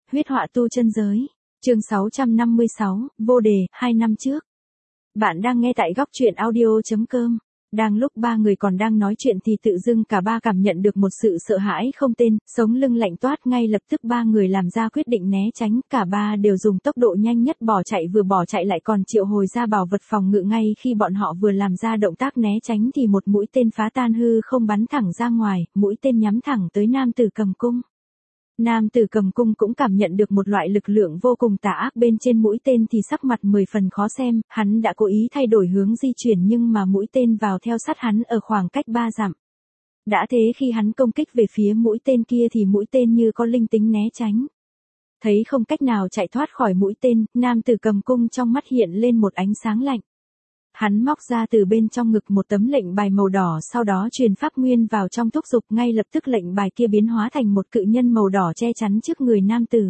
Huyết họa tu chân giới. Chương 656, vô đề, 2 năm trước. Bạn đang nghe tại góc truyện audio.com. Đang lúc ba người còn đang nói chuyện thì tự dưng cả ba cảm nhận được một sự sợ hãi không tên, sống lưng lạnh toát, ngay lập tức ba người làm ra quyết định né tránh, cả ba đều dùng tốc độ nhanh nhất bỏ chạy, vừa bỏ chạy lại còn triệu hồi ra bảo vật phòng ngự. Ngay khi bọn họ vừa làm ra động tác né tránh thì một mũi tên phá tan hư không bắn thẳng ra ngoài, mũi tên nhắm thẳng tới nam tử cầm cung. Nam tử cầm cung cũng cảm nhận được một loại lực lượng vô cùng tà ác bên trên mũi tên thì sắc mặt 10 phần khó xem, hắn đã cố ý thay đổi hướng di chuyển nhưng mà mũi tên vào theo sát hắn ở khoảng cách 3 dặm. Đã thế khi hắn công kích về phía mũi tên kia thì mũi tên như có linh tính né tránh. Thấy không cách nào chạy thoát khỏi mũi tên, nam tử cầm cung trong mắt hiện lên một ánh sáng lạnh. Hắn móc ra từ bên trong ngực một tấm lệnh bài màu đỏ, sau đó truyền pháp nguyên vào trong thúc giục, ngay lập tức lệnh bài kia biến hóa thành một cự nhân màu đỏ che chắn trước người nam tử.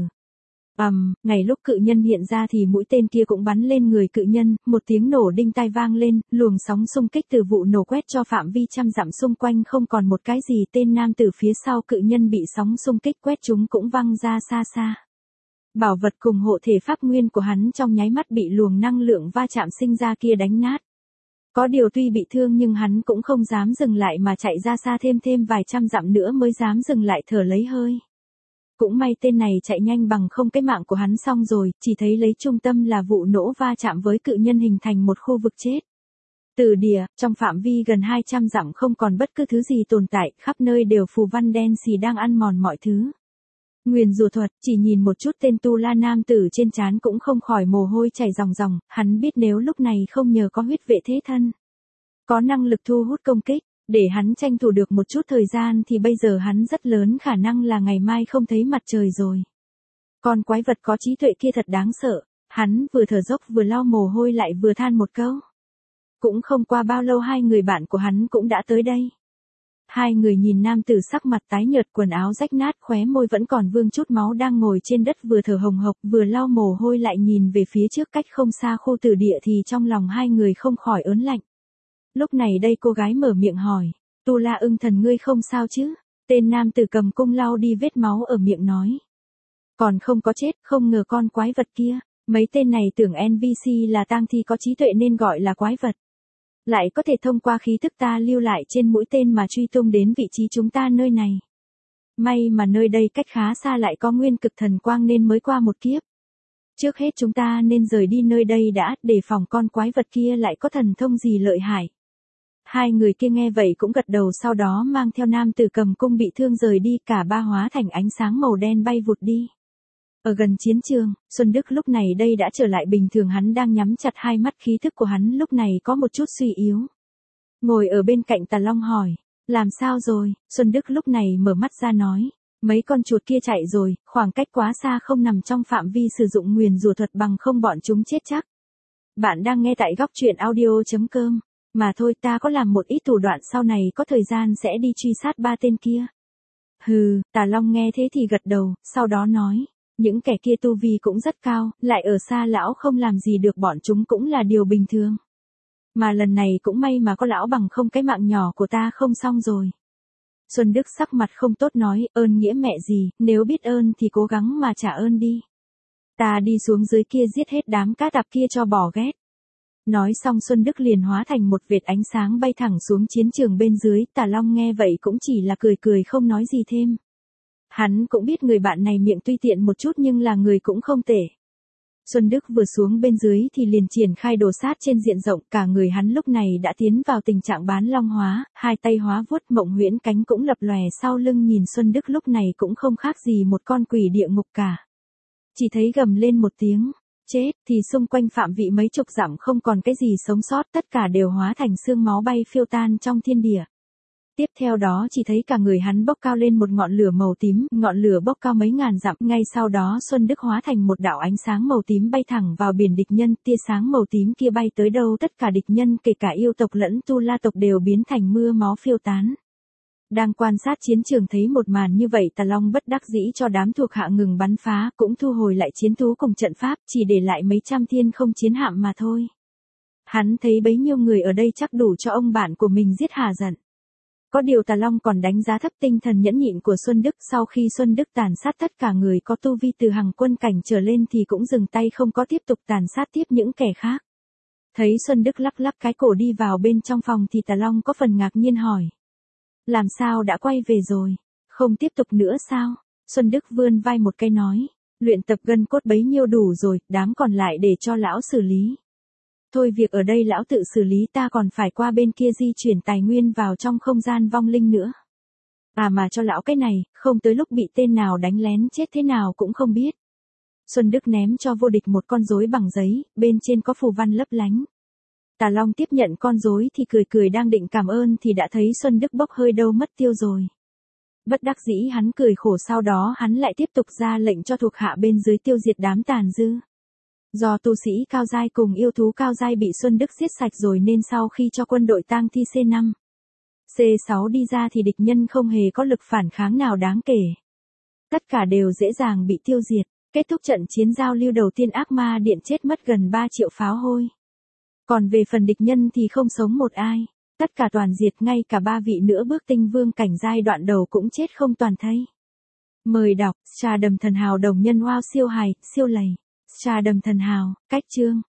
Ngay lúc cự nhân hiện ra thì mũi tên kia cũng bắn lên người cự nhân, một tiếng nổ đinh tai vang lên, luồng sóng xung kích từ vụ nổ quét cho phạm vi trăm dặm xung quanh không còn một cái gì, tên nam tử phía sau cự nhân bị sóng xung kích quét chúng cũng văng ra xa xa. Bảo vật cùng hộ thể pháp nguyên của hắn trong nháy mắt bị luồng năng lượng va chạm sinh ra kia đánh nát. Có điều tuy bị thương nhưng hắn cũng không dám dừng lại mà chạy ra xa thêm vài trăm dặm nữa mới dám dừng lại thở lấy hơi. Cũng may tên này chạy nhanh bằng không cái mạng của hắn xong rồi, chỉ thấy lấy trung tâm là vụ nổ va chạm với cự nhân hình thành một khu vực chết. Từ địa, trong phạm vi gần 200 dặm không còn bất cứ thứ gì tồn tại, khắp nơi đều phù văn đen xì đang ăn mòn mọi thứ. Nguyền rủa thuật, chỉ nhìn một chút tên tu la nam tử trên trán cũng không khỏi mồ hôi chảy ròng ròng, hắn biết nếu lúc này không nhờ có huyết vệ thế thân, có năng lực thu hút công kích, để hắn tranh thủ được một chút thời gian thì bây giờ hắn rất lớn khả năng là ngày mai không thấy mặt trời rồi. Con quái vật có trí tuệ kia thật đáng sợ, hắn vừa thở dốc vừa lau mồ hôi lại vừa than một câu. Cũng không qua bao lâu hai người bạn của hắn cũng đã tới đây. Hai người nhìn nam tử sắc mặt tái nhợt, quần áo rách nát, khóe môi vẫn còn vương chút máu đang ngồi trên đất vừa thở hồng hộc vừa lau mồ hôi lại nhìn về phía trước cách không xa khu tử địa thì trong lòng hai người không khỏi ớn lạnh. Lúc này đây cô gái mở miệng hỏi, Tu La ưng thần ngươi không sao chứ? Tên nam tử cầm cung lau đi vết máu ở miệng nói. Còn không có chết, không ngờ con quái vật kia, mấy tên này tưởng NPC là tang thi có trí tuệ nên gọi là quái vật. Lại có thể thông qua khí thức ta lưu lại trên mũi tên mà truy tung đến vị trí chúng ta nơi này. May mà nơi đây cách khá xa lại có nguyên cực thần quang nên mới qua một kiếp. Trước hết chúng ta nên rời đi nơi đây đã, để phòng con quái vật kia lại có thần thông gì lợi hại. Hai người kia nghe vậy cũng gật đầu, sau đó mang theo nam tử cầm cung bị thương rời đi, cả ba hóa thành ánh sáng màu đen bay vụt đi. Ở gần chiến trường, Xuân Đức lúc này đây đã trở lại bình thường, hắn đang nhắm chặt hai mắt, khí thức của hắn lúc này có một chút suy yếu. Ngồi ở bên cạnh Tà Long hỏi, làm sao rồi? Xuân Đức lúc này mở mắt ra nói, mấy con chuột kia chạy rồi, khoảng cách quá xa không nằm trong phạm vi sử dụng nguyền rủa thuật, bằng không bọn chúng chết chắc. Bạn đang nghe tại góc truyện audio.com. Mà thôi, ta có làm một ít thủ đoạn, sau này có thời gian sẽ đi truy sát ba tên kia. Hừ, Tà Long nghe thế thì gật đầu, sau đó nói, những kẻ kia tu vi cũng rất cao, lại ở xa lão không làm gì được bọn chúng cũng là điều bình thường. Mà lần này cũng may mà có lão, bằng không cái mạng nhỏ của ta không xong rồi. Xuân Đức sắc mặt không tốt nói, ơn nghĩa mẹ gì, nếu biết ơn thì cố gắng mà trả ơn đi. Ta đi xuống dưới kia giết hết đám cá tạp kia cho bỏ ghét. Nói xong Xuân Đức liền hóa thành một vệt ánh sáng bay thẳng xuống chiến trường bên dưới. Tà Long nghe vậy cũng chỉ là cười không nói gì thêm. Hắn cũng biết người bạn này miệng tuy tiện một chút nhưng là người cũng không tệ. Xuân Đức vừa xuống bên dưới thì liền triển khai đồ sát trên diện rộng, cả người hắn lúc này đã tiến vào tình trạng bán long hóa, hai tay hóa vuốt, mộng huyễn cánh cũng lập lòe sau lưng, nhìn Xuân Đức lúc này cũng không khác gì một con quỷ địa ngục cả. Chỉ thấy gầm lên một tiếng, chết, thì xung quanh phạm vị mấy chục dặm không còn cái gì sống sót, tất cả đều hóa thành xương máu bay phiêu tan trong thiên địa. Tiếp theo đó chỉ thấy cả người hắn bốc cao lên một ngọn lửa màu tím, ngọn lửa bốc cao mấy ngàn dặm, ngay sau đó Xuân Đức hóa thành một đạo ánh sáng màu tím bay thẳng vào biển địch nhân, tia sáng màu tím kia bay tới đâu tất cả địch nhân kể cả yêu tộc lẫn tu la tộc đều biến thành mưa máu phiêu tán. Đang quan sát chiến trường thấy một màn như vậy, Tà Long bất đắc dĩ cho đám thuộc hạ ngừng bắn phá, cũng thu hồi lại chiến thú cùng trận pháp, chỉ để lại mấy trăm thiên không chiến hạm mà thôi. Hắn thấy bấy nhiêu người ở đây chắc đủ cho ông bạn của mình giết hà giận. Có điều Tà Long còn đánh giá thấp tinh thần nhẫn nhịn của Xuân Đức, sau khi Xuân Đức tàn sát tất cả người có tu vi từ Hằng quân cảnh trở lên thì cũng dừng tay không có tiếp tục tàn sát tiếp những kẻ khác. Thấy Xuân Đức lắc lắc cái cổ đi vào bên trong phòng thì Tà Long có phần ngạc nhiên hỏi. Làm sao đã quay về rồi? Không tiếp tục nữa sao? Xuân Đức vươn vai một cái nói. Luyện tập gân cốt bấy nhiêu đủ rồi, đám còn lại để cho lão xử lý. Thôi việc ở đây lão tự xử lý, ta còn phải qua bên kia di chuyển tài nguyên vào trong không gian vong linh nữa. À mà cho lão cái này, không tới lúc bị tên nào đánh lén chết thế nào cũng không biết. Xuân Đức ném cho vô địch một con rối bằng giấy, bên trên có phù văn lấp lánh. Tà Long tiếp nhận con rối thì cười cười, đang định cảm ơn thì đã thấy Xuân Đức bốc hơi đâu mất tiêu rồi. Bất đắc dĩ hắn cười khổ, sau đó hắn lại tiếp tục ra lệnh cho thuộc hạ bên dưới tiêu diệt đám tàn dư. Do tu sĩ cao giai cùng yêu thú cao giai bị Xuân Đức giết sạch rồi nên sau khi cho quân đội tang thi C5, C6 đi ra thì địch nhân không hề có lực phản kháng nào đáng kể. Tất cả đều dễ dàng bị tiêu diệt. Kết thúc trận chiến giao lưu đầu tiên, ác ma điện chết mất gần 3 triệu pháo hôi. Còn về phần địch nhân thì không sống một ai. Tất cả toàn diệt, ngay cả 3 vị nữa bước tinh vương cảnh giai đoạn đầu cũng chết không toàn thây. Mời đọc Trà Đầm Thần Hào đồng nhân wow siêu hài, siêu lầy. Trà Đầm Thần Hào, cách chương.